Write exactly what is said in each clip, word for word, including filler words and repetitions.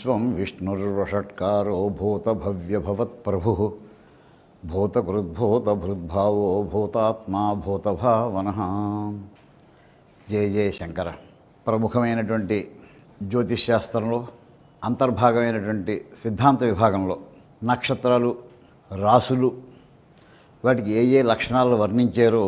విశ్వం విష్ణుర్వషట్కారో భూతభవ్యభవత్ప్రభుః భూతకృద్భూతభృద్భావో భూతాత్మా భూతభావనః. జయ జయ శంకర. ప్రముఖమైనటువంటి జ్యోతిష్ శాస్త్రంలో అంతర్భాగమైనటువంటి సిద్ధాంత విభాగంలో నక్షత్రాలు, రాసులు, వాటికి ఏ ఏ లక్షణాలు వర్ణించారో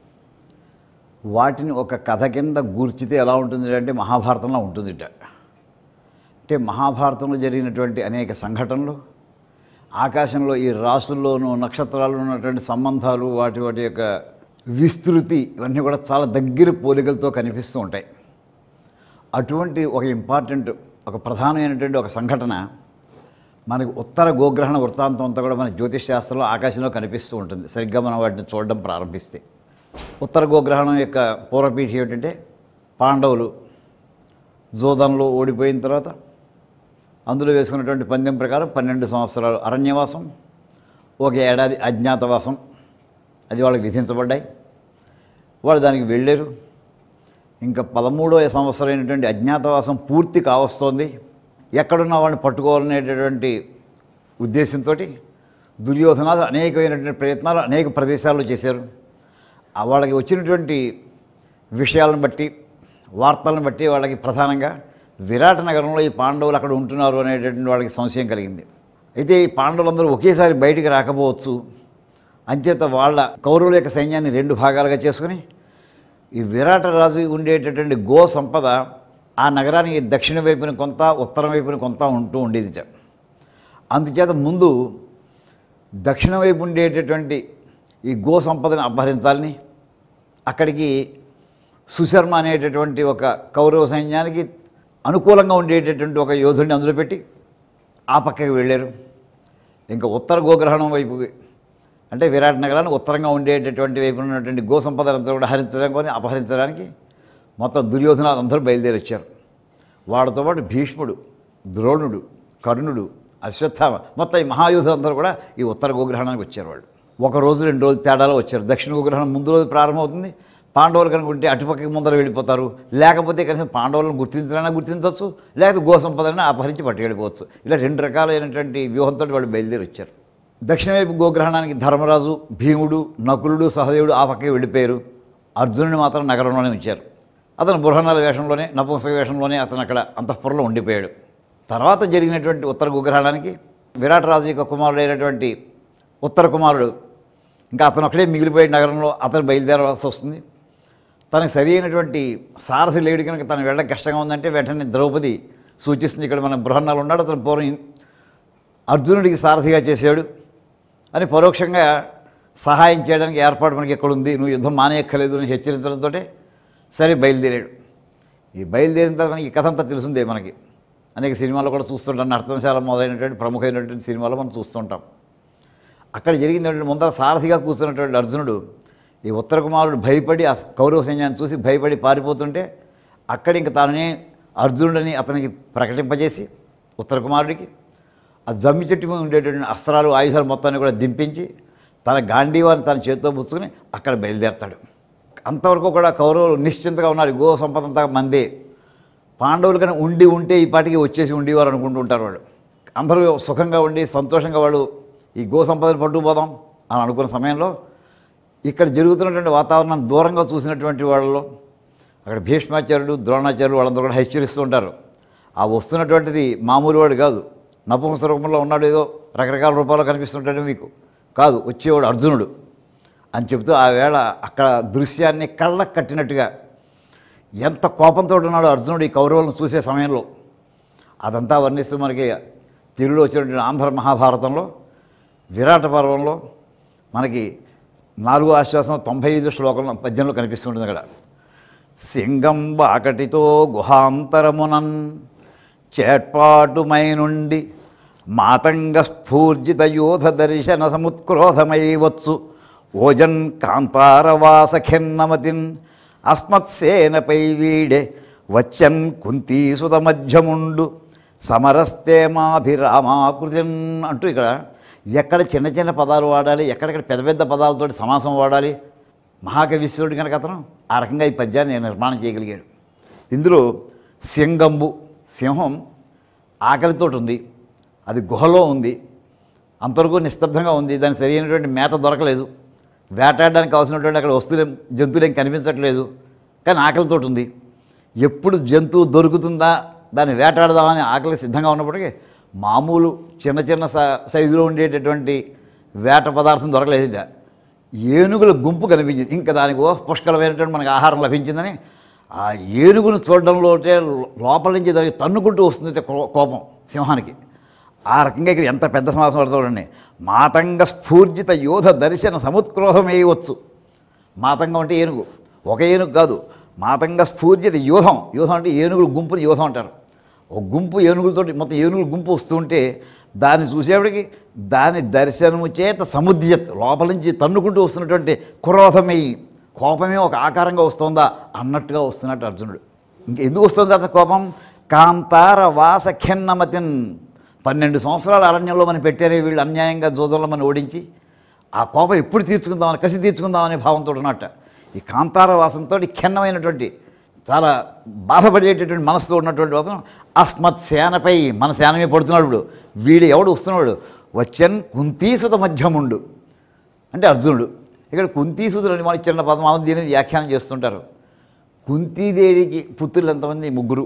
వాటిని ఒక కథ కింద గూర్చితే ఎలా ఉంటుంది అంటే మహాభారతంలో ఉంటుందిట. అంటే మహాభారతంలో జరిగినటువంటి అనేక సంఘటనలు, ఆకాశంలో ఈ రాసుల్లోనూ నక్షత్రాల్లో ఉన్నటువంటి సంబంధాలు, వాటి వాటి యొక్క విస్తృతి, ఇవన్నీ కూడా చాలా దగ్గర పోలికలతో కనిపిస్తూ ఉంటాయి. అటువంటి ఒక ఇంపార్టెంట్, ఒక ప్రధానమైనటువంటి ఒక సంఘటన మనకు ఉత్తర గోగ్రహణ వృత్తాంతం అంతా కూడా మన జ్యోతిష్ శాస్త్రంలో ఆకాశంలో కనిపిస్తూ ఉంటుంది సరిగ్గా మనం వాటిని చూడడం ప్రారంభిస్తే. ఉత్తర గోగ్రహణం యొక్క పూర్వపీఠి ఏమిటంటే పాండవులు జోదంలో ఓడిపోయిన తర్వాత అందులో వేసుకున్నటువంటి పందెం ప్రకారం పన్నెండు సంవత్సరాలు అరణ్యవాసం, ఒక ఏడాది అజ్ఞాతవాసం అది వాళ్ళకి విధించబడ్డాయి. వాళ్ళు దానికి వెళ్ళారు. ఇంకా పదమూడవ సంవత్సరం అయినటువంటి అజ్ఞాతవాసం పూర్తి కావస్తోంది. ఎక్కడున్న వాళ్ళని పట్టుకోవాలనేటటువంటి ఉద్దేశంతో దుర్యోధనాలు అనేకమైనటువంటి ప్రయత్నాలు అనేక ప్రదేశాల్లో చేశారు. వాళ్ళకి వచ్చినటువంటి విషయాలను బట్టి, వార్తలను బట్టి వాళ్ళకి ప్రధానంగా విరాట నగరంలో ఈ పాండవులు అక్కడ ఉంటున్నారు అనేటటువంటి వాళ్ళకి సంశయం కలిగింది. అయితే ఈ పాండవులందరూ ఒకేసారి బయటికి రాకపోవచ్చు. అంచేత వాళ్ళ కౌరవుల యొక్క సైన్యాన్ని రెండు భాగాలుగా చేసుకుని ఈ విరాట రాజు ఉండేటటువంటి గో సంపద ఆ నగరానికి దక్షిణ వైపున కొంత, ఉత్తరం వైపున కొంత ఉంటూ ఉండేదిట. అందుచేత ముందు దక్షిణ వైపు ఉండేటటువంటి ఈ గో సంపదను అపహరించాలని అక్కడికి సుశర్మ అనేటటువంటి ఒక కౌరవ సైన్యానికి అనుకూలంగా ఉండేటటువంటి ఒక యోధుడిని అందులో పెట్టి ఆ పక్కకి వెళ్ళారు. ఇంకా ఉత్తర గోగ్రహణం వైపుకి, అంటే విరాట్ నగరాన్ని ఉత్తరంగా ఉండేటటువంటి వైపు ఉన్నటువంటి గో సంపదనంతా కూడా హరించడానికి కొని అపహరించడానికి మొత్తం దుర్యోధనాలు అందరూ బయలుదేరి వచ్చారు. వాళ్ళతో పాటు భీష్ముడు, ద్రోణుడు, కర్ణుడు, అశ్వత్థామ, మొత్తం ఈ మహాయోధులందరూ కూడా ఈ ఉత్తర గోగ్రహణానికి వచ్చారు. వాళ్ళు ఒక రోజు రెండు రోజులు తేడాలో వచ్చారు. దక్షిణ గోగ్రహణం ముందు రోజు ప్రారంభమవుతుంది. పాండవులు కనుక ఉంటే అటుపక్కకి ముందర వెళ్ళిపోతారు, లేకపోతే కనీసం పాండవులను గుర్తించాలన్నా గుర్తించవచ్చు, లేకపోతే గో సంపదన అపహరించి పట్టుకెళ్ళిపోవచ్చు. ఇలా రెండు రకాలైనటువంటి వ్యూహంతో వాళ్ళు బయలుదేరి వచ్చారు. దక్షిణ వైపు గోగ్రహణానికి ధర్మరాజు, భీముడు, నకులుడు, సహదేవుడు ఆ పక్కకి వెళ్ళిపోయారు. అర్జునుడిని మాత్రం నగరంలోనే ఉంచారు. అతను బృహన్నల వేషంలోనే, నపుంసక వేషంలోనే అతను అక్కడ అంతఃపురంలో ఉండిపోయాడు. తర్వాత జరిగినటువంటి ఉత్తర గోగ్రహణానికి విరాట్ రాజు యొక్క కుమారుడైనటువంటి ఉత్తర కుమారుడు ఇంకా అతను అక్కడే మిగిలిపోయే నగరంలో అతను బయలుదేరవలసి వస్తుంది. తనకు సరి అయినటువంటి సారథి లేడు కనుక తను వెళ్ళడం కష్టంగా ఉందంటే వెంటనే ద్రౌపది సూచిస్తుంది, ఇక్కడ మన బృహన్నలు ఉన్నాడు, అతను పూర్వం అర్జునుడికి సారథిగా చేశాడు అని పరోక్షంగా సహాయం చేయడానికి ఏర్పాటు మనకి ఎక్కడుంది, నువ్వు యుద్ధం మానేయక్కర్లేదు అని హెచ్చరించడంతో సరే బయలుదేరాడు. ఈ బయలుదేరిన తర్వాత మనకి ఈ కథ అంతా తెలుసుందే. మనకి అనేక సినిమాల్లో కూడా చూస్తుంటాం, నర్తనశాల మొదలైనటువంటి ప్రముఖమైనటువంటి సినిమాలో మనం చూస్తుంటాం. అక్కడ జరిగిందంటే ముందర సారథిగా కూర్చున్నటువంటి అర్జునుడు ఈ ఉత్తర కుమారుడు భయపడి ఆ కౌరవ సైన్యాన్ని చూసి భయపడి పారిపోతుంటే అక్కడ ఇంక తానే అర్జునుడిని అతనికి ప్రకటింపజేసి ఉత్తర కుమారుడికి ఆ జమ్మి చెట్టు మీద ఉండేటువంటి అస్త్రాలు, ఆయుధాలు మొత్తాన్ని కూడా దింపించి తన గాంధీవాన్ని తన చేతితో పుచ్చుకొని అక్కడ బయలుదేరతాడు. అంతవరకు కూడా కౌరవులు నిశ్చింతగా ఉన్నారు. గో సంపద అంతా మందే. పాండవులు కన్నా ఉండి ఉంటే ఈ పాటికి వచ్చేసి ఉండేవారు అనుకుంటూ ఉంటారు. వాళ్ళు అందరూ సుఖంగా ఉండి సంతోషంగా వాళ్ళు ఈ గో సంపదను పట్టుకుపోదాం అని అనుకున్న సమయంలో ఇక్కడ జరుగుతున్నటువంటి వాతావరణం దూరంగా చూసినటువంటి వాళ్ళలో అక్కడ భీష్మాచార్యుడు, ద్రోణాచార్యుడు వాళ్ళందరూ కూడా హెచ్చరిస్తూ ఉంటారు. ఆ వస్తున్నటువంటిది మామూలు వాడు కాదు, నపుంసక రూపంలో ఉన్నాడు, ఏదో రకరకాల రూపాల్లో కనిపిస్తుంటాడు మీకు కాదు, వచ్చేవాడు అర్జునుడు అని చెబుతూ ఆ వేళ అక్కడ దృశ్యాన్ని కళ్ళకు కట్టినట్టుగా ఎంత కోపంతో ఉన్నాడు అర్జునుడు ఈ కౌరవులను చూసే సమయంలో అదంతా వర్ణిస్తూ మనకి తెలుగులో వచ్చినటువంటి ఆంధ్ర మహాభారతంలో విరాట పర్వంలో మనకి నాలుగో ఆశ్వాసం తొంభై ఐదు శ్లోకంలో పద్యంలో కనిపిస్తుంటుంది. అక్కడ సింగం బాకటితో గుహాంతరమునన్ చేట్పాటుమై నుండి మాతంగ స్ఫూర్జిత యోధ దర్శన సముత్క్రోధమై వచ్చు ఓజన్ కాంతారవాస ఖిన్నమతిన్ అస్మత్సేనపై వీడే వచ్చన్ కుంతీసుత మధ్యముండు సమరస్తేమాభిరామాకృతిన్ అంటూ ఇక్కడ ఎక్కడ చిన్న చిన్న పదాలు వాడాలి, ఎక్కడెక్కడ పెద్ద పెద్ద పదాలతో సమాసం వాడాలి, మహాకవిశ్వరుడు కనుక అతను ఆ రకంగా ఈ పద్యాన్ని నిర్మాణం చేయగలిగాడు. ఇందులో సింగంబు, సింహం ఆకలితో ఉంది, అది గుహలో ఉంది, అంతవరకు నిస్తబ్దంగా ఉంది, దానికి సరైనటువంటి మేత దొరకలేదు, వేటాడడానికి అవసరమైనటువంటి అక్కడ వస్తువులు జంతువులు ఏం కనిపించట్లేదు, కానీ ఆకలితో ఉంది. ఎప్పుడు జంతువు దొరుకుతుందా దాన్ని వేటాడదామని ఆకలి సిద్ధంగా ఉన్నప్పటికీ మామూలు చిన్న చిన్న సైజులో ఉండేటటువంటి వేట పదార్థం దొరకలేదు. ఏనుగుల గుంపు కనిపించింది. ఇంకా దానికి ఓ పుష్కలమైనటువంటి మనకు ఆహారం లభించిందని ఆ ఏనుగును చూడడంలో లోపల నుంచి దానికి తన్నుకుంటూ వస్తుంది కోపం సింహానికి. ఆ రకంగా ఇక్కడ ఎంత పెద్ద సమాసం పడుతుందండి. మాతంగ స్ఫూర్జిత యోధ దర్శన సముత్క్రోధమేయవచ్చు. మాతంగం అంటే ఏనుగు, ఒక ఏనుగు కాదు, మాతంగ స్ఫూర్జిత యూధం. యూధం అంటే ఏనుగుల గుంపుని యూధం అంటారు. ఒక గుంపు ఏనుగులతో మొత్తం ఏనుగుల గుంపు వస్తుంటే దాన్ని చూసేప్పటికి దాని దర్శనము చేత సముద్యత్ లోపల నుంచి తన్నుకుంటూ వస్తున్నటువంటి క్రోధమై, కోపమే ఒక ఆకారంగా వస్తుందా అన్నట్టుగా వస్తున్నట్టు అర్జునుడు. ఇంక ఎందుకు వస్తుంది అంత కోపం? కాంతార వాస ఖిన్నమతిన్. పన్నెండు సంవత్సరాల అరణ్యంలో మనం పెట్టారే వీళ్ళు అన్యాయంగా జోదంలో మనం ఓడించి, ఆ కోపం ఎప్పుడు తీర్చుకుందామని, కసి తీర్చుకుందామనే భావంతో ఉన్నట్ట. ఈ కాంతార వాసంతో ఖిన్నమైనటువంటి చాలా బాధపడేటటువంటి మనసుతో ఉన్నటువంటి అతను అస్మత్ సేనపై మన సేనమే పడుతున్నాడు. ఇప్పుడు వీడు ఎవడు వస్తున్నాడు? వచ్చన్ కుంతీసుత మధ్యముండు అంటే అర్జునుడు. ఇక్కడ కుంతీసుతుడు అని మనకి చిన్న పదమాలు దీనిని వ్యాఖ్యానం చేస్తుంటారు. కుంతీదేవికి పుత్రులు ఎంతమంది? ముగ్గురు.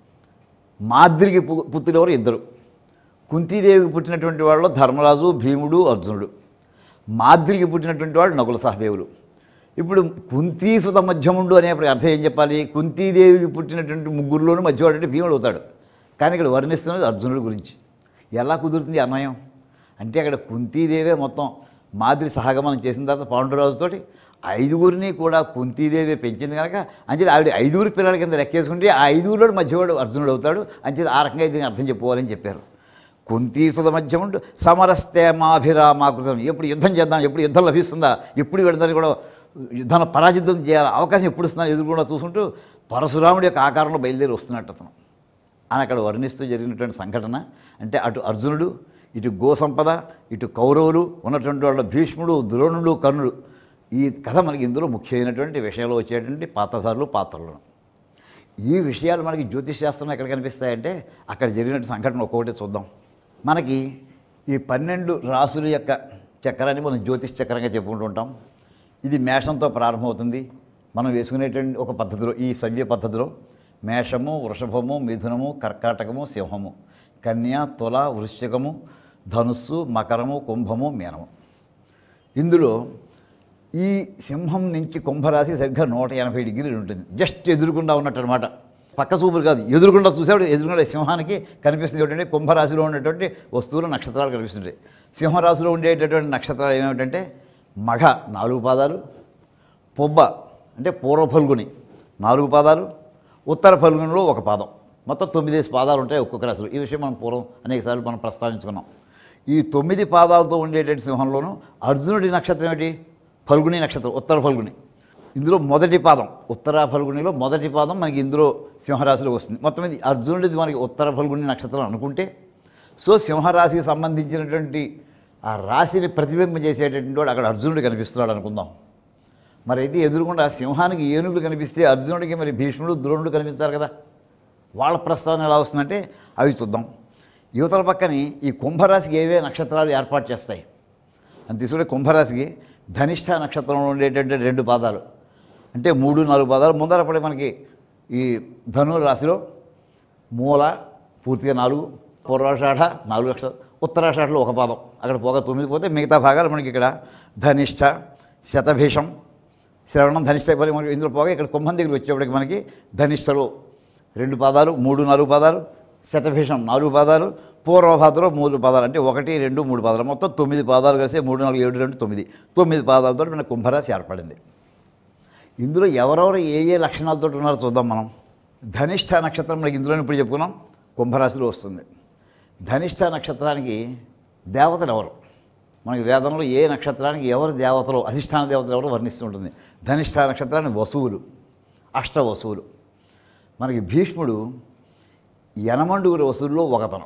మాద్రికి పుత్రులు ఎవరు? ఇద్దరు. కుంతీదేవికి పుట్టినటువంటి వాళ్ళు ధర్మరాజు, భీముడు, అర్జునుడు. మాద్రికి పుట్టినటువంటి వాళ్ళు నకుల సహదేవులు. ఇప్పుడు కుంతీసుత మధ్యముండు అనేప్పుడు అర్థం ఏం చెప్పాలి? కుంతీదేవికి పుట్టినటువంటి ముగ్గురులోనూ మధ్యవాడు అంటే భీముడు అవుతాడు. కానీ ఇక్కడ వర్ణిస్తున్నది అర్జునుడి గురించి. ఎలా కుదురుతుంది అన్వయం అంటే అక్కడ కుంతీదేవే మొత్తం మాద్రి సహగమనం చేసిన తర్వాత పాండురాజుతోటి ఐదుగురిని కూడా కుంతీదేవి పెంచింది కనుక అంచేది ఆవిడ ఐదుగురు పిల్లల కింద లెక్కేసుకుంటే ఆ ఐదుగురిలో మధ్యవాడు అర్జునుడు అవుతాడు. అంచేది ఆ రకంగా దీన్ని అర్థం చెప్పుకోవాలని చెప్పారు. కుంతీసుత మధ్యముండు సమరస్తే మాభిరామాకృతం. ఎప్పుడు యుద్ధం చేద్దాం, ఎప్పుడు యుద్ధం లభిస్తుందా, ఎప్పుడు వీళ్ళందరినీ కూడా యుద్ధాన్ని పరాజితం చేయాలి, అవకాశం ఎప్పుడు ఇస్తున్నా ఎదురు కూడా చూసుకుంటూ పరశురాముడి యొక్క ఆకారంలో బయలుదేరి వస్తున్నట్టు అతను అని అక్కడ వర్ణిస్తూ జరిగినటువంటి సంఘటన. అంటే అటు అర్జునుడు, ఇటు గోసంపద, ఇటు కౌరవులు ఉన్నటువంటి వాళ్ళ భీష్ముడు, ద్రోణుడు, కర్ణుడు. ఈ కథ మనకి ఇందులో ముఖ్యమైనటువంటి విషయాలు వచ్చేటువంటి పాత్రధారులు, పాత్రలను. ఈ విషయాలు మనకి జ్యోతిష్ శాస్త్రంలో ఎక్కడ కనిపిస్తాయంటే అక్కడ జరిగినటువంటి సంఘటన ఒక్కొక్కటి చూద్దాం. మనకి ఈ పన్నెండు రాసుల యొక్క చక్రాన్ని మనం జ్యోతిష్ చక్రంగా చెప్పుకుంటూ ఉంటాం. ఇది మేషంతో ప్రారంభమవుతుంది. మనం వేసుకునేటువంటి ఒక పద్ధతిలో, ఈ సవ్య పద్ధతిలో మేషము, వృషభము, మిథునము, కర్కాటకము, సింహము, కన్య, తుల, వృశ్చికము, ధనుస్సు, మకరము, కుంభము, మీనము. ఇందులో ఈ సింహం నుంచి కుంభరాశి సరిగ్గా నూట ఎనభై డిగ్రీలు ఉంటుంది. జస్ట్ ఎదురుకుండా ఉన్నట్టు అనమాట. పక్క చూపులు కాదు, ఎదురుకుండా చూసేవాడు ఎదురుకుండా సింహానికి కనిపిస్తుంది ఏమిటంటే కుంభరాశిలో ఉండేటువంటి వస్తువులు, నక్షత్రాలు కనిపిస్తుంటాయి. సింహరాశిలో ఉండేటటువంటి నక్షత్రాలు ఏమిటంటే మఘ నాలుగు పాదాలు, పొబ్బ అంటే పూర్వ ఫల్గుని నాలుగు పాదాలు, ఉత్తర ఫల్గునిలో ఒక పాదం, మొత్తం తొమ్మిదేసి పాదాలు ఉంటాయి ఒక్కొక్క రాశిలో. ఈ విషయం మనం పూర్వం అనేకసార్లు మనం ప్రస్తావించుకున్నాం. ఈ తొమ్మిది పాదాలతో ఉండేటువంటి సింహంలోనూ అర్జునుడి నక్షత్రం ఏమిటి? ఫల్గుని నక్షత్రం, ఉత్తర ఫల్గుని. ఇందులో మొదటి పాదం ఉత్తర ఫల్గునిలో మొదటి పాదం మనకి ఇందులో సింహరాశిలో వస్తుంది. మొత్తం ఇది అర్జునుడిది మనకి ఉత్తర ఫల్గుని నక్షత్రం అనుకుంటే, సో సింహరాశికి సంబంధించినటువంటి ఆ రాశిని ప్రతిబింబించేసేటటువంటి వాడు అక్కడ అర్జునుడు కనిపిస్తున్నాడు అనుకుందాం. మరి అయితే ఎదురుకుండా సింహానికి ఏనుగులు కనిపిస్తే అర్జునుడికి మరి భీష్ముడు, ద్రోణుడు కనిపిస్తారు కదా. వాళ్ళ ప్రస్తావన ఎలా వస్తుందంటే అవి చూద్దాం. యువతల పక్కని ఈ కుంభరాశికి ఏవే నక్షత్రాలు ఏర్పాటు చేస్తాయి అని తీసుకుంటే, కుంభరాశికి ధనిష్ఠ నక్షత్రంలో ఉండేటటువంటి రెండు పాదాలు అంటే మూడు నాలుగు పాదాలు. ముందర పడే మనకి ఈ ధను రాశిలో మూల పూర్తిగా నాలుగు, పూర్వాషాఢ నాలుగు నక్షత్రాలు, ఉత్తరాషాఢలో ఒక పాదం, అక్కడ పోగా తొమ్మిది పోతే మిగతా భాగాలు మనకి ఇక్కడ ధనిష్ఠ, శతభిషం, శ్రవణం, ధనిష్ఠ మనకి ఇందులో పోగా ఇక్కడ కుంభం దగ్గర వచ్చేప్పటికి మనకి ధనిష్ఠలో రెండు పాదాలు, మూడు నాలుగు పాదాలు, శతభిషం నాలుగు పాదాలు, పూర్వభాద్రలో మూడు పాదాలు అంటే ఒకటి రెండు మూడు పాదాలు, మొత్తం తొమ్మిది పాదాలు కలిసి మూడు నాలుగు ఏడు రెండు తొమ్మిది తొమ్మిది పాదాలతో మన కుంభరాశి ఏర్పడింది. ఇందులో ఎవరెవరు ఏ ఏ లక్షణాలతో ఉన్నారో చూద్దాం మనం. ధనిష్ఠ నక్షత్రం మనకి ఇందులో ఇప్పుడు చెప్పుకున్నాం కుంభరాశిలో వస్తుంది. ధనిష్ఠ నక్షత్రానికి దేవతలు ఎవరు? మనకి వేదంలో ఏ నక్షత్రానికి ఎవరు దేవతలు, అధిష్టాన దేవతలు ఎవరు వర్ణిస్తూ ఉంటుంది. ధనిష్ఠ నక్షత్రానికి వసువులు, అష్ట వసువులు. మనకి భీష్ముడు యనమండుగురు వసువుల్లో ఒకతనం.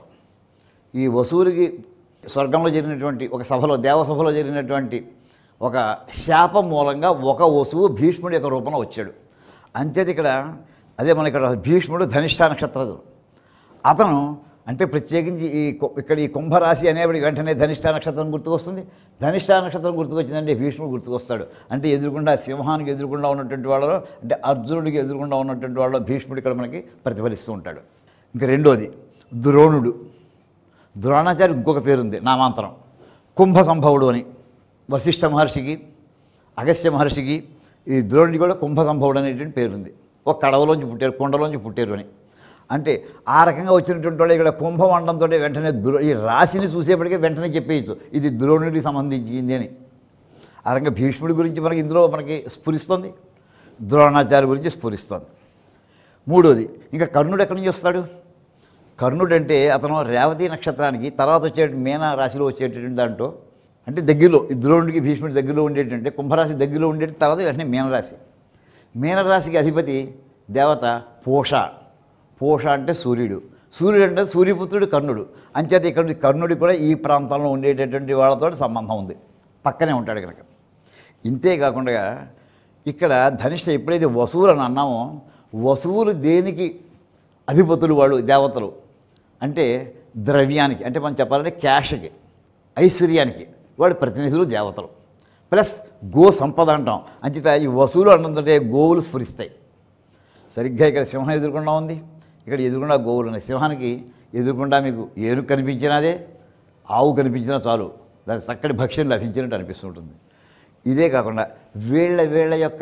ఈ వసువులకి స్వర్గంలో జరిగినటువంటి ఒక సభలో, దేవసభలో జరిగినటువంటి ఒక శాపం మూలంగా ఒక వసువు భీష్ముడి యొక్క రూపంలో వచ్చాడు. అంచేది ఇక్కడ అదే మన ఇక్కడ భీష్ముడు ధనిష్ఠ నక్షత్రం. అతను అంటే ప్రత్యేకించి ఈ కొ- ఇక్కడ ఈ కుంభరాశి అనేప్పటికి వెంటనే ధనిష్ఠా నక్షత్రం గుర్తుకొస్తుంది. ధనిష్ఠా నక్షత్రం గుర్తుకొచ్చిందంటే భీష్ముడు గుర్తుకొస్తాడు. అంటే ఎదురుకుండా సింహానికి ఎదురుకుండా ఉన్నటువంటి వాళ్ళలో, అంటే అర్జునుడికి ఎదురుకుండా ఉన్నటువంటి వాళ్ళలో భీష్ముడు ఇక్కడ మనకి ప్రతిఫలిస్తూ ఉంటాడు. ఇంకా రెండోది ద్రోణుడు. ద్రోణాచార్య ఇంకొక పేరుంది నామాంతరం, కుంభ సంభవుడు అని. వశిష్ఠ మహర్షికి, అగస్త్య మహర్షికి ఈ ద్రోణుడికి కూడా కుంభ సంభవుడు అనేటువంటి పేరుంది. ఒక కడవలోంచి పుట్టారు, కొండలోంచి పుట్టారు అని. అంటే ఆ రకంగా వచ్చినటువంటి వాళ్ళు ఇక్కడ కుంభం అనడంతో వెంటనే ద్రో ఈ రాశిని చూసేప్పటికే వెంటనే చెప్పేయచ్చు ఇది ద్రోణుడికి సంబంధించింది అని. ఆ రకంగా భీష్ముడి గురించి మనకి ఇందులో మనకి స్ఫురిస్తుంది, ద్రోణాచార్య గురించి స్ఫురిస్తుంది. మూడోది ఇంకా కర్ణుడు ఎక్కడి నుంచి వస్తాడు? కర్ణుడు అంటే అతను రేవతి నక్షత్రానికి తర్వాత వచ్చే మీన రాశిలో వచ్చేటటువంటి దాంట్లో, అంటే దగ్గరలో ఈ ద్రోణుడికి భీష్ముడి దగ్గరలో ఉండేటంటే కుంభరాశి దగ్గరలో ఉండేటి, తర్వాత వెంటనే మీనరాశి. మీనరాశికి అధిపతి దేవత పూష. పూష అంటే సూర్యుడు. సూర్యుడు అంటే సూర్యపుత్రుడు కర్ణుడు. అంచేత ఇక్కడ కర్ణుడికి కూడా ఈ ప్రాంతంలో ఉండేటటువంటి వాళ్ళతో సంబంధం ఉంది, పక్కనే ఉంటాడు కనుక. ఇంతేకాకుండా ఇక్కడ ధనిష్ట ఎప్పుడైతే వసువులు అని అన్నామో, వసువులు దేనికి అధిపతులు వాళ్ళు దేవతలు అంటే ద్రవ్యానికి, అంటే మనం చెప్పాలంటే క్యాష్కి, ఐశ్వర్యానికి వాడు ప్రతినిధులు దేవతలు. ప్లస్ గో సంపద అంటాం. అంచేత ఈ వసూలు అన్నంతటే గోవులు స్ఫురిస్తాయి. సరిగ్గా ఇక్కడ సింహం ఎదురుకుండా ఉంది, ఇక్కడ ఎదురుకుండా గోవులు ఉన్నాయి. సింహానికి ఎదురుకుండా మీకు ఏనుగు కనిపించినదే, ఆవు కనిపించినా చాలు, దాని చక్కటి భక్ష్యం లభించినట్టు అనిపిస్తుంటుంది. ఇదే కాకుండా వీళ్ళ వీళ్ళ యొక్క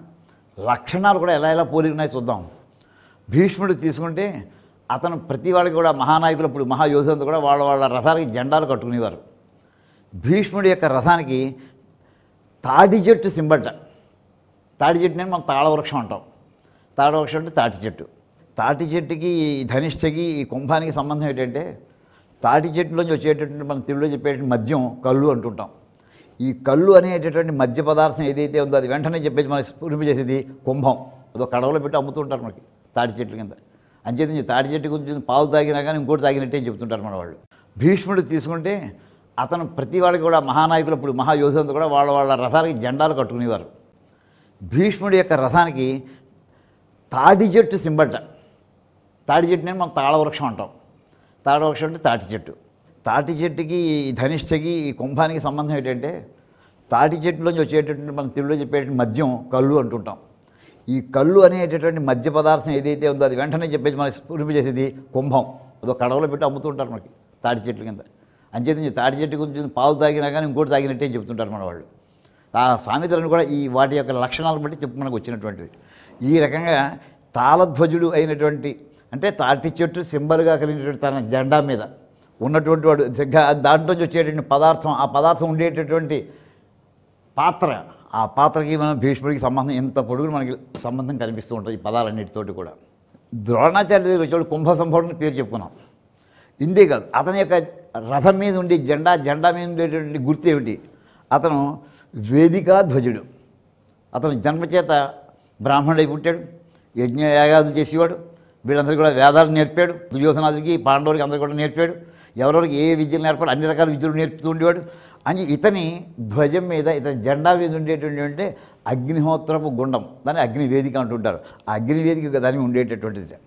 లక్షణాలు కూడా ఎలా ఎలా పోలి ఉన్నాయో చూద్దాం. భీష్ముడు తీసుకుంటే అతను ప్రతి వాళ్ళకి కూడా మహానాయకులు, ఇప్పుడు మహాయోధులంతా కూడా వాళ్ళ వాళ్ళ రథాలకి జెండాలు కట్టుకునేవారు. భీష్ముడి యొక్క రథానికి తాడి చెట్టు సింబట. తాడి చెట్టుని మనం తాళవృక్షం అంటాం. తాళవృక్షం అంటే తాటి చెట్టు. తాటి చెట్టుకి ఈ ధనిష్ఠకి ఈ కుంభానికి సంబంధం ఏంటంటే, తాటి చెట్టులోంచి వచ్చేటటువంటి మనం తెలుగులో చెప్పేటువంటి మద్యం కళ్ళు అంటుంటాం. ఈ కళ్ళు అనేటటువంటి మద్య పదార్థం ఏదైతే ఉందో అది వెంటనే చెప్పేసి మనం స్ఫురింప చేసేది కుంభం. అదో కడవలో పెట్టి అమ్ముతుంటారు మనకి తాటి చెట్ల కింద. అంచేత తాటి చెట్టు గురించి పాలు తాగినా కానీ ఇంకోటి తాగినట్టే చెప్తుంటారు మన వాళ్ళు. భీష్ముడు తీసుకుంటే అతను ప్రతి వాళ్ళకి కూడా మహానాయకులు, ఇప్పుడు మహాయోధులంతా కూడా వాళ్ళ వాళ్ళ రథాలకి జెండాలు కట్టుకునేవారు. భీష్ముడి యొక్క రథానికి తాడి చెట్టు సింబట. తాడి చెట్టుని మనం తాళవృక్షం అంటాం. తాళవృక్షం అంటే తాటి చెట్టు. తాటి చెట్టుకి ఈ ధనిష్ఠకి ఈ కుంభానికి సంబంధం ఏంటంటే, తాటి చెట్టులోంచి వచ్చేటటువంటి మనం తెలుగులో చెప్పేటువంటి మద్యం కళ్ళు అంటుంటాం. ఈ కళ్ళు అనేటటువంటి మద్య పదార్థం ఏదైతే ఉందో అది వెంటనే చెప్పేసి మనం స్ఫురింప చేసేది కుంభం. అదో కడవలో పెట్టి అమ్ముతుంటారు మనకి తాటి చెట్ల కింద. అంచేత తాటి చెట్టు గురించి పాలు తాగినా కానీ ఇంకోటి తాగినట్టే చెప్తుంటారు మన వాళ్ళు. ఆ సామెతలను కూడా ఈ వాటి యొక్క లక్షణాలను బట్టి చెప్పు మనకు వచ్చినటువంటివి. ఈ రకంగా తాళధ్వజుడు అయినటువంటి, అంటే తాటి చెట్టు సింబల్గా కలిగినటువంటి తన జెండా మీద ఉన్నటువంటి వాడు దాంట్లో వచ్చేటువంటి పదార్థం, ఆ పదార్థం ఉండేటటువంటి పాత్ర, ఆ పాత్రకి మనం భీష్ముడికి సంబంధం ఎంత పొడుగు మనకి సంబంధం కనిపిస్తూ ఉంటుంది ఈ పదాలన్నిటితోటి కూడా. ద్రోణాచార్య దగ్గర వచ్చేవాడు కుంభ సంభవుడిని పేరు చెప్పుకున్నాం. ఇంతే కాదు, అతని యొక్క రథం మీద ఉండే జెండా, జెండా మీద ఉండేటువంటి గుర్తు ఏమిటి? అతను వేదికా ధ్వజుడు. అతను జన్మచేత బ్రాహ్మణుడై పుట్టాడు, యజ్ఞయాగాదులు చేసేవాడు, వీళ్ళందరికీ కూడా వేదాలు నేర్పాడు, దుర్యోధనాదుడికి పాండవులకి అందరికీ కూడా నేర్పాడు. ఎవరెవరికి ఏ విద్యలు నేర్పాడు అన్ని రకాల విద్యలు నేర్పుతూ ఉండేవాడు. అని ఇతని ధ్వజం మీద, ఇతని జెండా మీద ఉండేటువంటి అంటే అగ్నిహోత్రపు గుండం, దాన్ని అగ్నివేదిక అంటుంటారు. ఆ అగ్నివేదిక దాని ఉండేటటువంటిది.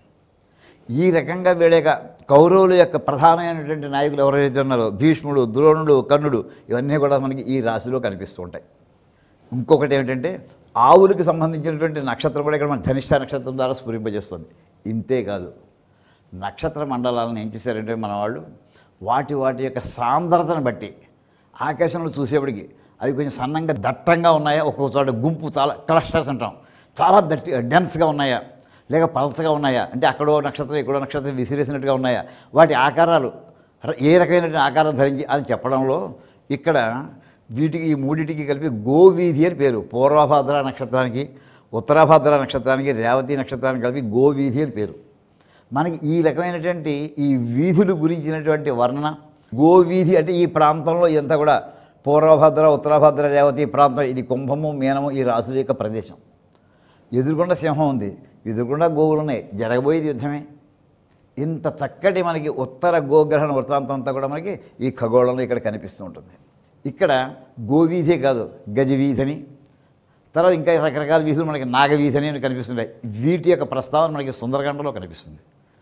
ఈ రకంగా వీళ్ళ యొక్క కౌరవుల యొక్క ప్రధానమైనటువంటి నాయకులు ఎవరైతే ఉన్నారో భీష్ముడు, ద్రోణుడు, కర్ణుడు, ఇవన్నీ కూడా మనకి ఈ రాశిలో కనిపిస్తూ ఉంటాయి. ఇంకొకటి ఏమిటంటే ఆవులకు సంబంధించినటువంటి నక్షత్రం కూడా ఇక్కడ మన ధనిష్ఠ నక్షత్రం ద్వారా స్ఫురింపజేస్తుంది. ఇంతేకాదు, నక్షత్ర మండలాలను ఏం చేశారంటే మన వాళ్ళు వాటి వాటి యొక్క సాంద్రతను బట్టి ఆకాశంలో చూసేప్పటికి అవి కొంచెం సన్నంగా దట్టంగా ఉన్నాయా, ఒక్కొక్క చోట గుంపు చాలా క్లస్టర్స్ అంటాం, చాలా దట్టి డెన్స్గా ఉన్నాయా, లేక పలచగా ఉన్నాయా, అంటే అక్కడో నక్షత్రం ఇక్కడో నక్షత్రం విసిరేసినట్టుగా ఉన్నాయా, వాటి ఆకారాలు ఏ రకమైనటువంటి ఆకారం ధరించి అని చెప్పడంలో ఇక్కడ వీటికి ఈ మూడింటికి కలిపి గోవీధి అని పేరు. పూర్వభాద్ర నక్షత్రానికి, ఉత్తరాభాద్ర నక్షత్రానికి, రేవతి నక్షత్రానికి కలిపి గోవీధి అని పేరు. మనకి ఈ రకమైనటువంటి ఈ వీధులు గురించినటువంటి వర్ణన, గోవీధి అంటే ఈ ప్రాంతంలో ఎంత కూడా పూర్వభద్ర, ఉత్తరాభద్ర, రేవతి ప్రాంతం, ఇది కుంభము, మీనము ఈ రాశుల యొక్క ప్రదేశం. ఎదురుకుండా సింహం ఉంది, ఎదురుకుండా గోవులు ఉన్నాయి, జరగబోయేది యుద్ధమే. ఇంత చక్కటి మనకి ఉత్తర గోగ్రహణ వృత్తాంతం అంతా కూడా మనకి ఈ ఖగోళంలో ఇక్కడ కనిపిస్తూ ఉంటుంది. ఇక్కడ గోవీధే కాదు, గజవీధని, తర్వాత ఇంకా రకరకాల వీధులు మనకి నాగవీధని అని కనిపిస్తుంటాయి. వీటి యొక్క ప్రస్తావన మనకి సుందరకాండలో కనిపిస్తుంది.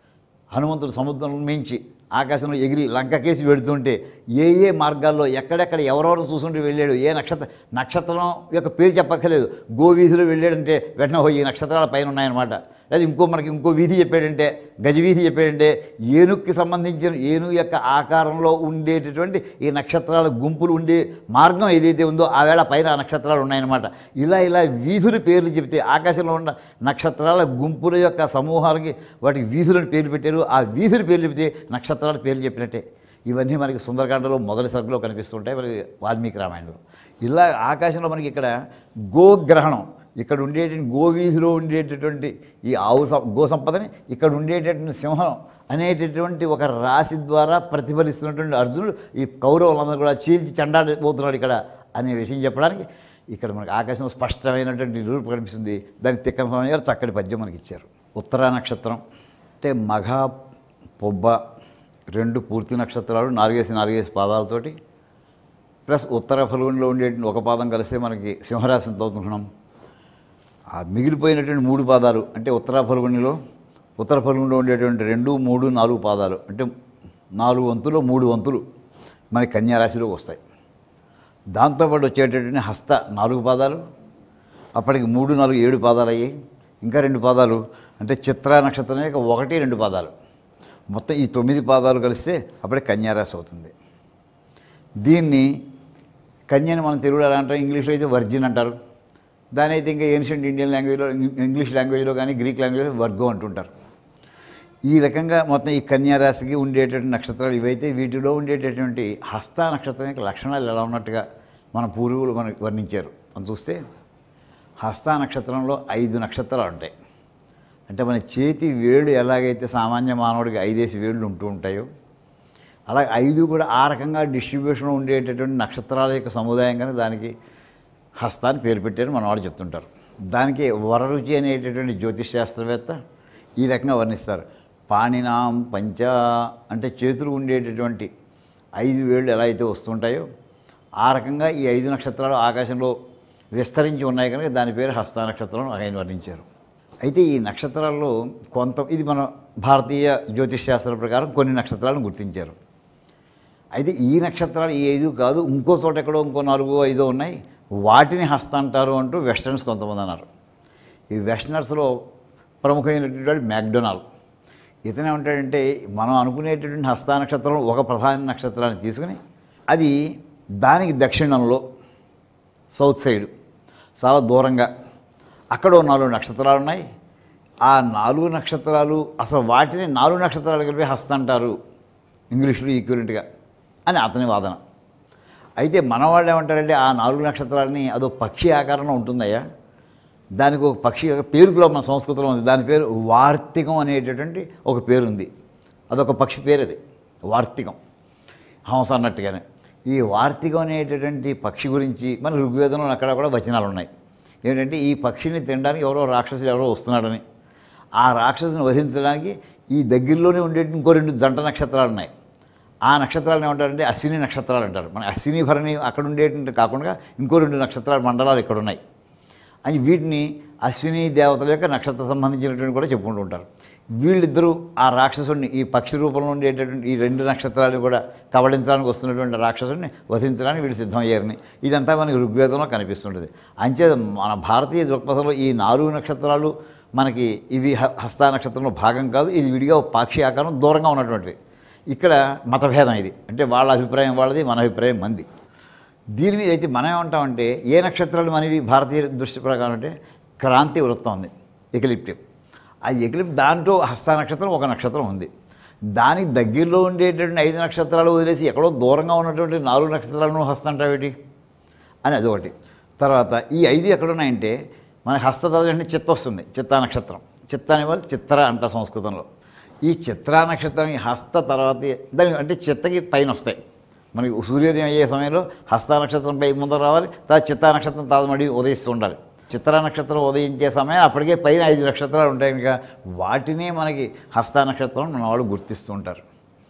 హనుమంతుడు సముద్రం మించి ఆకాశంలో ఎగిరి లంకకేసి వెళుతుంటే ఏ ఏ మార్గాల్లో ఎక్కడెక్కడ ఎవరెవరు చూసుకుంటూ వెళ్ళాడు, ఏ నక్షత్ర నక్షత్రం యొక్క పేరు చెప్పక్కర్లేదు, గోవీధిలో వెళ్ళాడంటే వెంటనే ఈ నక్షత్రాల పైన ఉన్నాయన్నమాట. లేదా ఇంకో మనకి ఇంకో వీధి చెప్పాడంటే, గజవీధి చెప్పాడంటే ఏనుగుకి సంబంధించిన ఏనుగు యొక్క ఆకారంలో ఉండేటటువంటి ఈ నక్షత్రాల గుంపులు ఉండే మార్గం ఏదైతే ఉందో ఆ వేళ పైన ఆ నక్షత్రాలు ఉన్నాయన్నమాట. ఇలా ఇలా వీధుల పేర్లు చెప్తే ఆకాశంలో ఉన్న నక్షత్రాల గుంపుల యొక్క సమూహాలకి వాటికి వీధులను పేర్లు పెట్టారు. ఆ వీధుల పేర్లు చెప్తే నక్షత్రాల పేర్లు చెప్పినట్టే. ఇవన్నీ మనకి సుందరకాండలో మొదటి సరుకులో కనిపిస్తుంటాయి, మనకి వాల్మీకి రామాయణంలో. ఇలా ఆకాశంలో మనకి ఇక్కడ గోగ్రహణం, ఇక్కడ ఉండేటువంటి గోవీధిలో ఉండేటటువంటి ఈ ఆవు గో సంపదని ఇక్కడ ఉండేటటువంటి సింహం అనేటటువంటి ఒక రాశి ద్వారా ప్రతిఫలిస్తున్నటువంటి అర్జునుడు ఈ కౌరవులందరూ కూడా చీల్చి చెండాడిపోతున్నాడు ఇక్కడ అనే విషయం చెప్పడానికి ఇక్కడ మనకి ఆకాశంలో స్పష్టమైనటువంటి రూపు కనిపిస్తుంది. దానికి తిక్కన స్వామి గారు చక్కటి పద్యం మనకి ఇచ్చారు. ఉత్తరా నక్షత్రం అంటే మఘ పొబ్బ రెండు పూర్తి నక్షత్రాలు నాలుగేసి నాలుగేసి పాదాలతోటి ప్లస్ ఉత్తర ఫల్గుణిలో ఉండేటువంటి ఒక పాదం కలిస్తే మనకి సింహరాశితో అవుతున్నాం. ఆ మిగిలిపోయినటువంటి మూడు పాదాలు అంటే ఉత్తర ఫల్గుణిలో ఉత్తర ఫల్గుణిలో ఉండేటువంటి రెండు మూడు నాలుగు పాదాలు అంటే నాలుగు వంతులు మూడు వంతులు మనకి కన్యారాశిలోకి వస్తాయి. దాంతోపాటు వచ్చేటటువంటి హస్త నాలుగు పాదాలు, అప్పటికి మూడు నాలుగు ఏడు పాదాలు అయ్యాయి. ఇంకా రెండు పాదాలు అంటే చిత్రా నక్షత్రం యొక్క ఒకటి రెండు పాదాలు, మొత్తం ఈ తొమ్మిది పాదాలు కలిస్తే అప్పుడే కన్యారాశి అవుతుంది. దీన్ని కన్యని మనం తెలుగులో ఎలా అంటారు, ఇంగ్లీష్లో అయితే వర్జిన్ అంటారు. దాని అయితే ఇంకా ఏన్షియంట్ ఇండియన్ లాంగ్వేజ్లో ఇంగ్లీష్ లాంగ్వేజ్లో కానీ గ్రీక్ లాంగ్వేజ్లో వర్గో అంటుంటారు. ఈ రకంగా మొత్తం ఈ కన్యారాశికి ఉండేటటువంటి నక్షత్రాలు ఇవైతే వీటిలో ఉండేటటువంటి హస్త నక్షత్రం యొక్క లక్షణాలు ఎలా ఉన్నట్టుగా మన పూర్వీకులు మనకు వర్ణించారు అని చూస్తే హస్త నక్షత్రంలో ఐదు నక్షత్రాలు ఉంటాయి. అంటే మన చేతి వేళ్ళు ఎలాగైతే సామాన్య మానవుడికి ఐదేసి వేళ్ళు ఉంటూ ఉంటాయో అలాగే ఐదు కూడా ఆ రకంగా డిస్ట్రిబ్యూషన్ ఉండేటటువంటి నక్షత్రాల యొక్క సముదాయం కానీ దానికి హస్తాన్ని పేరు పెట్టారు మన వాళ్ళు చెప్తుంటారు. దానికి వరరుచి అనేటటువంటి జ్యోతిష్ శాస్త్రవేత్త ఈ రకంగా వర్ణిస్తారు. పాణినాం పంచ అంటే చేతులు ఉండేటటువంటి ఐదు వేళ్ళు ఎలా అయితే వస్తుంటాయో ఆ రకంగా ఈ ఐదు నక్షత్రాలు ఆకాశంలో విస్తరించి ఉన్నాయి కనుక దాని పేరు హస్త నక్షత్రం ఆయన వర్ణించారు. అయితే ఈ నక్షత్రాల్లో కొంత ఇది మన భారతీయ జ్యోతిష్ శాస్త్రం ప్రకారం కొన్ని నక్షత్రాలను గుర్తించారు. అయితే ఈ నక్షత్రాలు ఈ ఐదు కాదు, ఇంకో చోట ఎక్కడో ఇంకో నాలుగో ఐదో ఉన్నాయి, వాటిని హస్త అంటారు అంటూ వెస్టర్న్స్ కొంతమంది అన్నారు. ఈ వెస్టర్నర్స్లో ప్రముఖమైనటువంటి మ్యాక్డొనాల్డ్ ఇతనే ఉంటాడంటే మనం అనుకునేటటువంటి హస్త నక్షత్రం ఒక ప్రధాన నక్షత్రాన్ని తీసుకుని అది దానికి దక్షిణంలో సౌత్ సైడ్ చాలా దూరంగా అక్కడ నాలుగు నక్షత్రాలు ఉన్నాయి. ఆ నాలుగు నక్షత్రాలు అసలు వాటిని నాలుగు నక్షత్రాలు కలిపి హస్త అంటారు ఇంగ్లీష్లో ఈక్వలెంట్గా అని అతని వాదన. అయితే మన వాళ్ళు ఏమంటారంటే ఆ నాలుగు నక్షత్రాలని అదో పక్షి ఆకారంలో ఉంటుందయ్యా, దానికి ఒక పక్షి పేరు కూడా మన సంస్కృతంలో ఉంది, దాని పేరు వార్తికం అనేటటువంటి ఒక పేరు ఉంది. అదొక పక్షి పేరు, అది వార్తికం, హంస అన్నట్టుగానే. ఈ వార్తికం అనేటటువంటి పక్షి గురించి మన ఋగ్వేదంలో అక్కడ కూడా వచనాలు ఉన్నాయి. ఏంటంటే ఈ పక్షిని తినడానికి ఎవరో రాక్షసుడు ఎవరో వస్తున్నాడని, ఆ రాక్షసుని వధించడానికి ఈ దగ్గరలోనే ఉండే ఇంకో రెండు జంట నక్షత్రాలు ఉన్నాయి. ఆ నక్షత్రాలను ఏమంటారంటే అశ్విని నక్షత్రాలు అంటారు. మన అశ్విని భరణి అక్కడ ఉండేటువంటి కాకుండా ఇంకో రెండు నక్షత్రాల మండలాలు ఇక్కడ ఉన్నాయి అని వీటిని అశ్విని దేవతల యొక్క నక్షత్ర సంబంధించినటువంటి కూడా చెప్పుకుంటూ ఉంటారు. వీళ్ళిద్దరూ ఆ రాక్షసుడిని ఈ పక్షి రూపంలో ఉండేటటువంటి ఈ రెండు నక్షత్రాలను కూడా కబళించడానికి వస్తున్నటువంటి రాక్షసుడిని వధించడానికి వీళ్ళు సిద్ధమయ్యారని ఇదంతా మనకి ఋగ్వేదంలో కనిపిస్తుంటుంది. అంచేత మన భారతీయ దృక్పథంలో ఈ నాలుగు నక్షత్రాలు మనకి ఇవి హస్త నక్షత్రంలో భాగం కాదు, ఇది విడిగా పాక్షి ఆకారం దూరంగా ఉన్నటువంటివి. ఇక్కడ మతభేదం ఇది, అంటే వాళ్ళ అభిప్రాయం వాళ్ళది, మన అభిప్రాయం మంది. దీని మీద అయితే మనం ఏమంటామంటే ఏ నక్షత్రాలు మనవి భారతీయ దృష్టి ప్రకారం అంటే క్రాంతి వృత్తం ఉంది, ఎక్లిప్టివ్. ఆ ఎక్లిప్ దాంట్లో హస్త నక్షత్రం ఒక నక్షత్రం ఉంది. దానికి దగ్గరలో ఉండేటటువంటి ఐదు నక్షత్రాలు వదిలేసి ఎక్కడో దూరంగా ఉన్నటువంటి నాలుగు నక్షత్రాలను హస్త అంటావేటి అని అదొకటి. తర్వాత ఈ ఐదు ఎక్కడున్నాయంటే మన హస్త తలజంటే చిత్త వస్తుంది, చిత్తా నక్షత్రం. చిత్త అనే వాళ్ళు చిత్ర అంట సంస్కృతంలో. ఈ చిత్రా నక్షత్రం ఈ హస్త తర్వాత దాని అంటే చిత్తకి పైన వస్తాయి. మనకి సూర్యోదయం అయ్యే సమయంలో హస్త నక్షత్రం పై ముందర రావాలి, తర్వాత చిత్తా నక్షత్రం తర్వాత మళ్ళీ ఉదయిస్తూ ఉండాలి. చిత్రా నక్షత్రం ఉదయించే సమయం అప్పటికే పైన ఐదు నక్షత్రాలు ఉంటాయి కనుక వాటినే మనకి హస్త నక్షత్రం మన వాళ్ళు గుర్తిస్తూ ఉంటారు.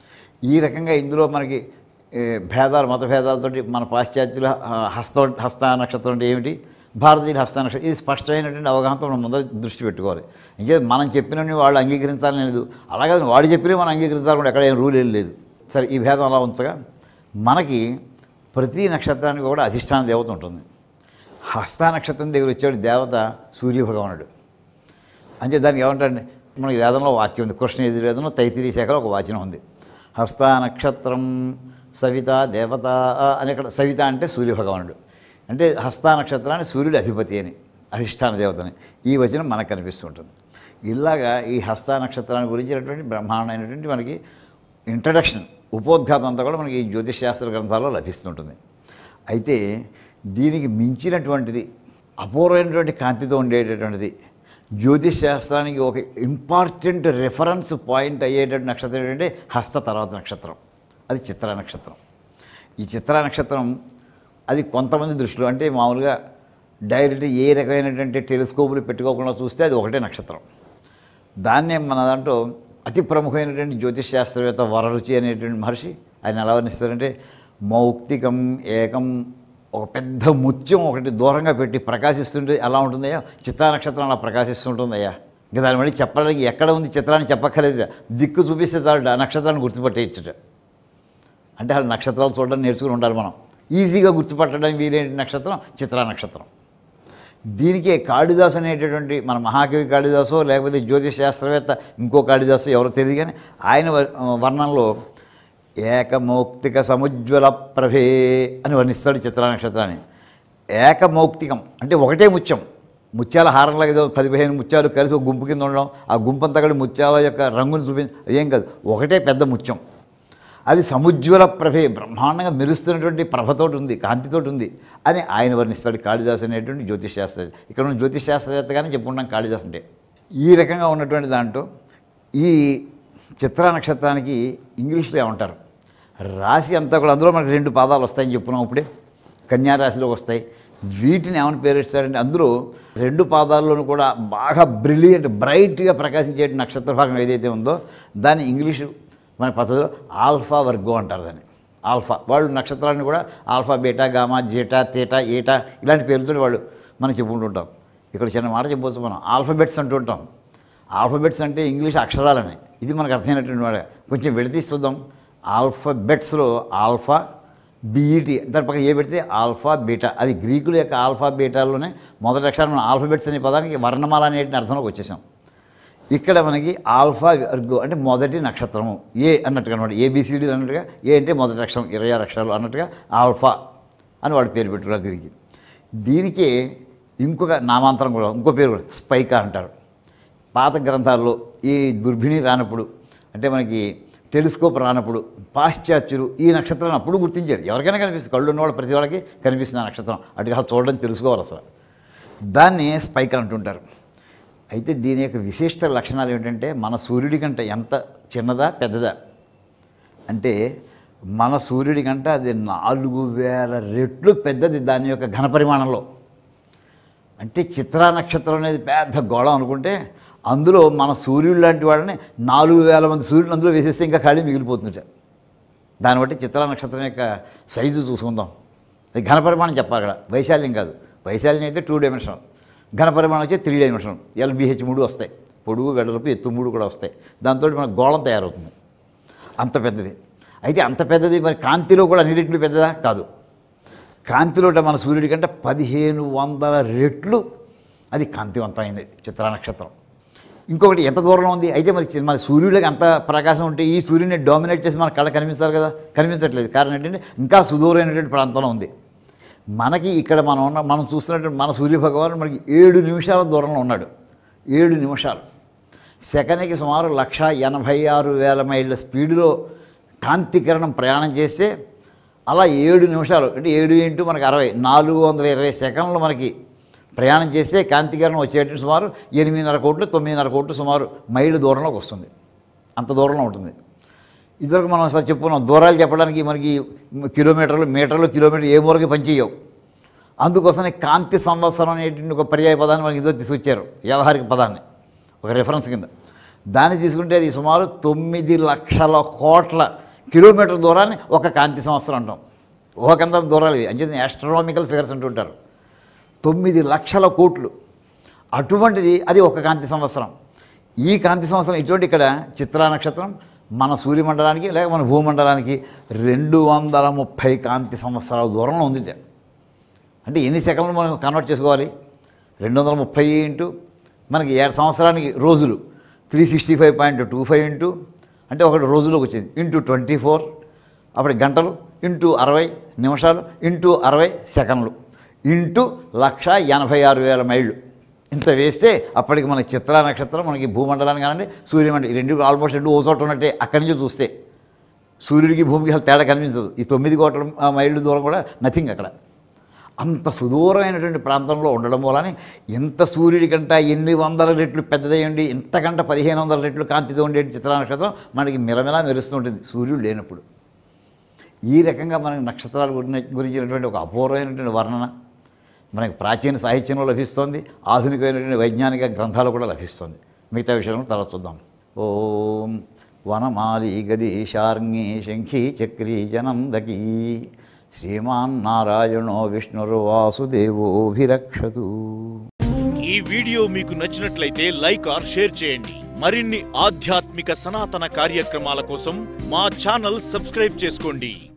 ఈ రకంగా ఇందులో మనకి భేదాలు, మత భేదాలతోటి మన పాశ్చాత్యుల హస్త హస్త నక్షత్రం అంటే ఏమిటి, భారతీయుల హస్త నక్షత్రం, ఇది స్పష్టమైనటువంటి అవగాహనతో మనం ముందర దృష్టి పెట్టుకోవాలి. ఇంకే మనం చెప్పినవి వాళ్ళు అంగీకరించాలని లేదు, అలాగే వాడు చెప్పినవి మనం అంగీకరించాలని ఎక్కడ ఏం రూల్ ఏం లేదు. సరే, ఈ భేదం అలా ఉంచగా మనకి ప్రతి నక్షత్రానికి కూడా అధిష్టాన దేవత ఉంటుంది. హస్త నక్షత్రం దగ్గర వచ్చాడు దేవత సూర్యభగవానుడు. అంటే దానికి ఏమంటారండి, మనకి వేదంలో వాక్యం ఉంది, కృష్ణ యజుర్వేదంలో తైత్తిరీయ శాఖలో ఒక వాచనం ఉంది. హస్త నక్షత్రం సవిత దేవత అని. ఇక్కడ సవిత అంటే సూర్యభగవానుడు, అంటే హస్త నక్షత్రాన్ని సూర్యుడి అధిపతి అని, అధిష్టాన దేవతని ఈ వచనం మనకు కనిపిస్తుంటుంది. ఇలాగా ఈ హస్త నక్షత్రాన్ని గురించినటువంటి బ్రహ్మాండమైనటువంటి మనకి ఇంట్రడక్షన్, ఉపోద్ఘాతం అంతా కూడా మనకి ఈ జ్యోతిష్ శాస్త్ర గ్రంథాల్లో లభిస్తుంటుంది. అయితే దీనికి మించినటువంటిది, అపూర్వమైనటువంటి కాంతితో ఉండేటటువంటిది, జ్యోతిష్ శాస్త్రానికి ఒక ఇంపార్టెంట్ రెఫరెన్స్ పాయింట్ అయ్యేటటువంటి నక్షత్రం ఏంటంటే హస్త తర్వాత నక్షత్రం, అది చిత్రా నక్షత్రం. ఈ చిత్రా నక్షత్రం అది కొంతమంది దృష్టిలో అంటే మామూలుగా డైరెక్ట్ ఏ రకమైనటువంటి టెలిస్కోపులు పెట్టుకోకుండా చూస్తే అది ఒకటే నక్షత్రం. దాన్నే మన దాంట్లో అతి ప్రముఖమైనటువంటి జ్యోతిష్ శాస్త్రవేత్త వరరుచి అనేటువంటి మహర్షి ఆయన ఎలా వర్ణిస్తారంటే, మౌక్తికం ఏకం, ఒక పెద్ద ముత్యం ఒకటి దూరంగా పెట్టి ప్రకాశిస్తుంటే ఎలా ఉంటుందయ్యా, చిత్రా నక్షత్రం అలా ప్రకాశిస్తుంటుందయ్యా. ఇంకా దాని మళ్ళీ చెప్పడానికి ఎక్కడ ఉంది చిత్రాన్ని చెప్పక్కర్లేదు, దిక్కు చూపిస్తే చాలు ఆ నక్షత్రాన్ని గుర్తుపట్టేయచ్చుట. అంటే ఆ నక్షత్రాలు చూడడం నేర్చుకుని ఉండాలి మనం. ఈజీగా గుర్తుపట్టడానికి వీలైన నక్షత్రం చిత్రా నక్షత్రం. దీనికే కాళిదాసు అనేటటువంటి మన మహాకవి కాళిదాసో లేకపోతే జ్యోతిష్ శాస్త్రవేత్త ఇంకో కాళిదాసు ఎవరో తెలియదు, కానీ ఆయన వర్ణంలో ఏకమౌక్తిక సముజ్వల ప్రభే అని వర్ణిస్తాడు చిత్రా నక్షత్రాన్ని. ఏకమౌక్తికం అంటే ఒకటే ముత్యం, ముత్యాల హారంలాగా ఏదో పది పదిహేను ముత్యాలు కలిసి ఒక గుంపు కింద ఉండడం, ఆ గుంపు అంతా కూడా ముత్యాల యొక్క రంగుని చూపించ ఏం కాదు, ఒకటే పెద్ద ముత్యం. అది సముజ్వల ప్రభే, బ్రహ్మాండంగా మెరుస్తున్నటువంటి ప్రభతోటి ఉంది, కాంతితోటి ఉంది అని ఆయన వర్ణిస్తాడు కాళిదాసు అనేటువంటి జ్యోతిష్ శాస్త్రవేత్త. ఇక్కడ ఉన్న జ్యోతిష్ శాస్త్రవేత్తగానే చెప్పుకుంటాం కాళిదాసు అంటే. ఈ రకంగా ఉన్నటువంటి దాంట్లో ఈ చిత్రా నక్షత్రానికి ఇంగ్లీష్లో ఏమంటారు, రాశి అంతా కూడా అందులో మనకు రెండు పాదాలు వస్తాయని చెప్పుకున్నాం ఇప్పుడే, కన్యారాశిలోకి వస్తాయి. వీటిని ఏమైనా పేరు ఇస్తారంటే అందులో రెండు పాదాల్లోనూ కూడా బాగా బ్రిలియంట్ బ్రైట్గా ప్రకాశించే నక్షత్ర భాగం ఏదైతే ఉందో దాన్ని ఇంగ్లీషు మన పద్ధతిలో ఆల్ఫా వర్గో అంటారు. దాన్ని ఆల్ఫా, వాళ్ళు నక్షత్రాన్ని కూడా alpha beta gamma zeta theta eta ఇలాంటి పేర్లతో వాళ్ళు మనం చెప్పుకుంటుంటాం. ఇక్కడ చిన్న మాట చెప్పవచ్చు, మనం ఆల్ఫాబెట్స్ అంటుంటాం. ఆల్ఫాబెట్స్ అంటే ఇంగ్లీష్ అక్షరాలని, ఇది మనకు అర్థమైనటువంటి వాడు. కొంచెం విడతీస్తుందాం. ఆల్ఫాబెట్స్లో ఆల్ఫా బీఈటీ దాని పక్కన ఏ పెడితే ఆల్ఫా బీటా, అది గ్రీకుల యొక్క ఆల్ఫా బీటాల్లోనే మొదటి అక్షరం. మనం ఆల్ఫాబెట్స్ అనే పదానికి వర్ణమాల అనే అర్థంలోకి వచ్చేసాం. ఇక్కడ మనకి ఆల్ఫా వర్గో అంటే మొదటి నక్షత్రము ఏ అన్నట్టుగా అనమాట, ఏబిసిడి అన్నట్టుగా, ఏ అంటే మొదటి అక్షరం, ఇరవై ఆరు అక్షరాలు అన్నట్టుగా ఆల్ఫా అని వాడు పేరు పెట్టుకున్నారు దీనికి. దీనికే ఇంకొక నామాంతరం కూడా, ఇంకో పేరు కూడా స్పైకా అంటారు. పాత గ్రంథాల్లో ఈ దుర్భిణి రానప్పుడు, అంటే మనకి టెలిస్కోప్ రానప్పుడు పాశ్చాత్యులు ఈ నక్షత్రాన్ని అప్పుడు గుర్తించారు. ఎవరికైనా కనిపిస్తుంది, కళ్ళు ఉన్నవాళ్ళు ప్రతి వాళ్ళకి కనిపిస్తుంది ఆ నక్షత్రం, అటుగా చూడడం తెలుసుకోవాలి అసలు. దాన్ని స్పైక్ అంటుంటారు. అయితే దీని యొక్క విశిష్ట లక్షణాలు ఏమిటంటే, మన సూర్యుడి కంటే ఎంత చిన్నదా పెద్దదా అంటే, మన సూర్యుడి కంటే అది నాలుగు వేల రెట్లు పెద్దది దాని యొక్క ఘనపరిమాణంలో. అంటే చిత్రా నక్షత్రం అనేది పెద్ద గోళం అనుకుంటే, అందులో మన సూర్యుడు లాంటి వాళ్ళని నాలుగు వేల మంది సూర్యుడు అందులో వేసేస్తే ఇంకా ఖాళీ మిగిలిపోతుంట. దాన్ని బట్టి చిత్రా నక్షత్రం యొక్క సైజు చూసుకుందాం. అది ఘనపరిమాణం చెప్పాలి అక్కడ, వైశాల్యం కాదు. వైశాల్యం అయితే టూ డైమెన్షనల్, ఘనపరిమాణం వచ్చి త్రీ డైమెన్షనల్. ఎల్బిహెచ్ మూడు వస్తాయి, పొడుగు వెడల్పు ఎత్తు మూడు కూడా వస్తాయి. దాంతో మన గోళం తయారవుతుంది, అంత పెద్దది. అయితే అంత పెద్దది మరి కాంతిలో కూడా అన్ని రెట్లు పెద్దదా కాదు. కాంతిలో మన సూర్యుడి కంటే పదిహేను వందల రెట్లు అది కాంతివంతమైంది చిత్రా నక్షత్రం. ఇంకొకటి ఎంత దూరంలో ఉంది. అయితే మరి మన సూర్యుడికి అంత ప్రకాశం ఉంటే ఈ సూర్యుడిని డామినేట్ చేసి మన కళ్ళ కనిపిస్తారు కదా, కనిపించట్లేదు. కారణం ఏంటంటే ఇంకా సుదూరమైనటువంటి ప్రాంతంలో ఉంది. మనకి ఇక్కడ మనం ఉన్న మనం చూస్తున్నటువంటి మన సూర్యభగవాను మనకి ఏడు నిమిషాల దూరంలో ఉన్నాడు. ఏడు నిమిషాలు సెకండ్కి సుమారు లక్ష ఎనభై ఆరు వేల మైళ్ళ స్పీడ్లో కాంతికిరణం ప్రయాణం చేస్తే, అలా ఏడు నిమిషాలు అంటే ఏడు ఇంటూ మనకి అరవై నాలుగు వందల ఇరవై సెకండ్లు మనకి ప్రయాణం చేస్తే కాంతికిరణం వచ్చేటట్టు సుమారు ఎనిమిదిన్నర కోట్లు తొమ్మిదిన్నర కోట్లు సుమారు మైళ్ళు దూరంలోకి వస్తుంది. అంత దూరంలో ఉంటుంది. ఇదివరకు మనం అసలు చెప్పుకున్నాం, దూరాలు చెప్పడానికి మనకి కిలోమీటర్లు మీటర్లు కిలోమీటర్లు ఏ మూలకి పనిచేయవు. అందుకోసమే కాంతి సంవత్సరం అనేటువంటి ఒక పర్యాయ పదాన్ని మనకి ఇదో తీసుకొచ్చారు, వ్యవహారిక పదాన్ని ఒక రెఫరెన్స్ కింద. దాన్ని తీసుకుంటే అది సుమారు తొమ్మిది లక్షల కోట్ల కిలోమీటర్ దూరాన్ని ఒక కాంతి సంవత్సరం అంటాం. ఊహకంత దూరాలు ఇవి అంచేది ఆస్ట్రానామికల్ ఫిగర్స్ అంటుంటారు. తొమ్మిది లక్షల కోట్లు అటువంటిది అది ఒక కాంతి సంవత్సరం. ఈ కాంతి సంవత్సరం ఇటువంటి ఇక్కడ చిత్రా నక్షత్రం మన సూర్యమండలానికి లేక మన భూమండలానికి రెండు వందల ముప్పై కాంతి సంవత్సరాల దూరంలో ఉంది. అంటే ఎన్ని సెకండ్లు మనం కన్వర్ట్ చేసుకోవాలి? రెండు వందల ముప్పై ఇంటూ మనకి ఏడు సంవత్సరానికి రోజులు three sixty five point two five into అంటే ఒకటి రోజులోకి వచ్చింది ఇంటూ ట్వంటీ ఫోర్ అప్పటి గంటలు ఇంటూ అరవై నిమిషాలు ఇంటూ అరవై సెకండ్లు ఇంటూ లక్ష ఎనభై ఆరు వేల మైళ్ళు ఇంత వేస్తే అప్పటికి మన చిత్రా నక్షత్రం మనకి భూమండలాన్ని కానండి సూర్యమండలం ఈ రెండు ఆల్మోస్ట్ రెండు ఓ చోట ఉన్నట్టే. అక్కడి నుంచి చూస్తే సూర్యుడికి భూమికి అసలు తేడా కనిపించదు. ఈ తొమ్మిది కోట్ల మైళ్ళు దూరం కూడా నథింగ్. అక్కడ అంత సుదూరమైనటువంటి ప్రాంతంలో ఉండడం వలన ఎంత సూర్యుడి కంట ఎన్ని వందల రెట్లు పెద్దదయ్యండి ఇంతకంట పదిహేను వందల రెట్లు కాంతితో ఉండే చిత్రా నక్షత్రం మనకి మిలమిలా మెరుస్తూ ఉంటుంది సూర్యుడు లేనప్పుడు. ఈ రకంగా మనకి నక్షత్రాల గురించినటువంటి ఒక అపూర్వమైనటువంటి వర్ణన మనకి ప్రాచీన సాహిత్యంలో లభిస్తోంది, ఆధునికమైనటువంటి వైజ్ఞానిక గ్రంథాలు కూడా లభిస్తుంది. మిగతా విషయాలను తర్వాత చూద్దాం. ఓం వనమాలి గదీశార్ంగి శంఖీ చక్రీ జనందకీ శ్రీమాన్నారాయణో విష్ణుర్వాసుదేవోభిరక్షతు. ఈ వీడియో మీకు నచ్చినట్లయితే లైక్ ఆర్ షేర్ చేయండి. మరిన్ని ఆధ్యాత్మిక సనాతన కార్యక్రమాల కోసం మా ఛానల్ సబ్స్క్రైబ్ చేసుకోండి.